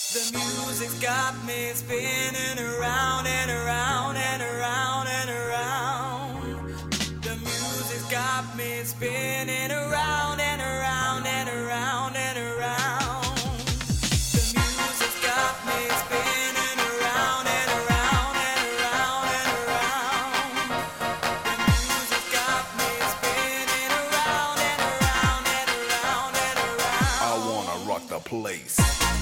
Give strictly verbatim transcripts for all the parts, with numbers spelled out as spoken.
The music's got me spinning around and around and around and around. The music's got me spinning around and around and around and around. The music's got me spinning around and around and around and around. The music's got me spinning around and around and around and around. I wanna rock the place.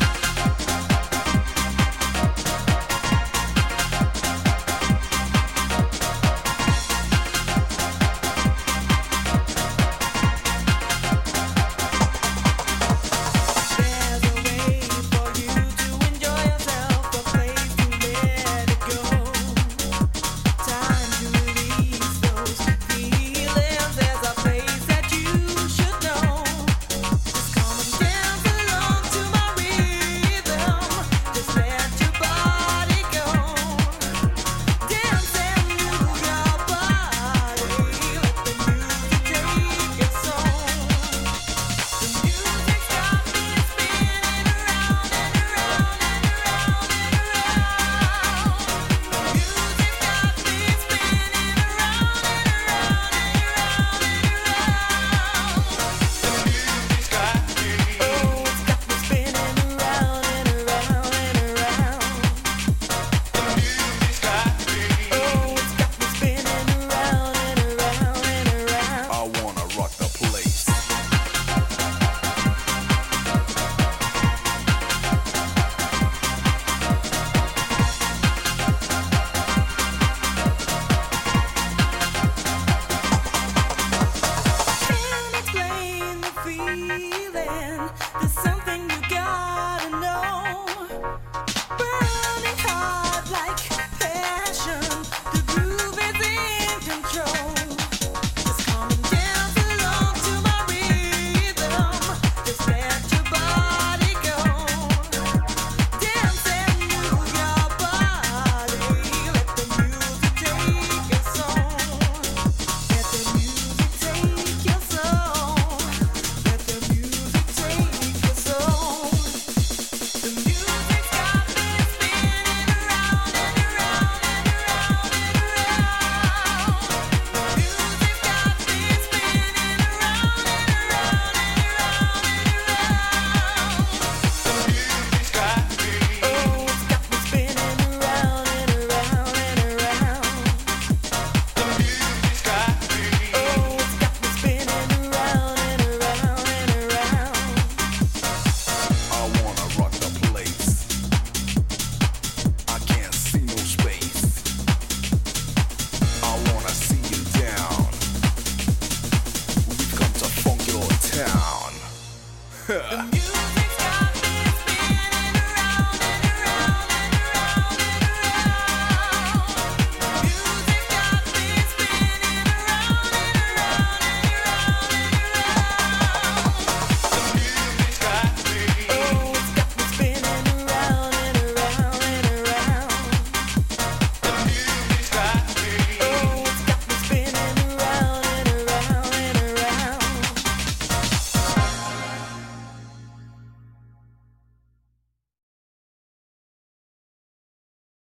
There's something you gotta know. Burning hot like passion. The groove is in control. Just come and dance along to my rhythm. Just let your body go. Dance and move your body. Let the music take your soul. Let the music take your soul. Let the music take your soul. The music's got me spinning around and around and around and around. The music's got me spinning around and around and around and around. The music's got me, oh, it's got me spinning around and around and around. The music's got me, oh, it's got me spinning around and around and around. I wanna rock the place. I can't see no space. I wanna see you down. We've come to funk your town. The music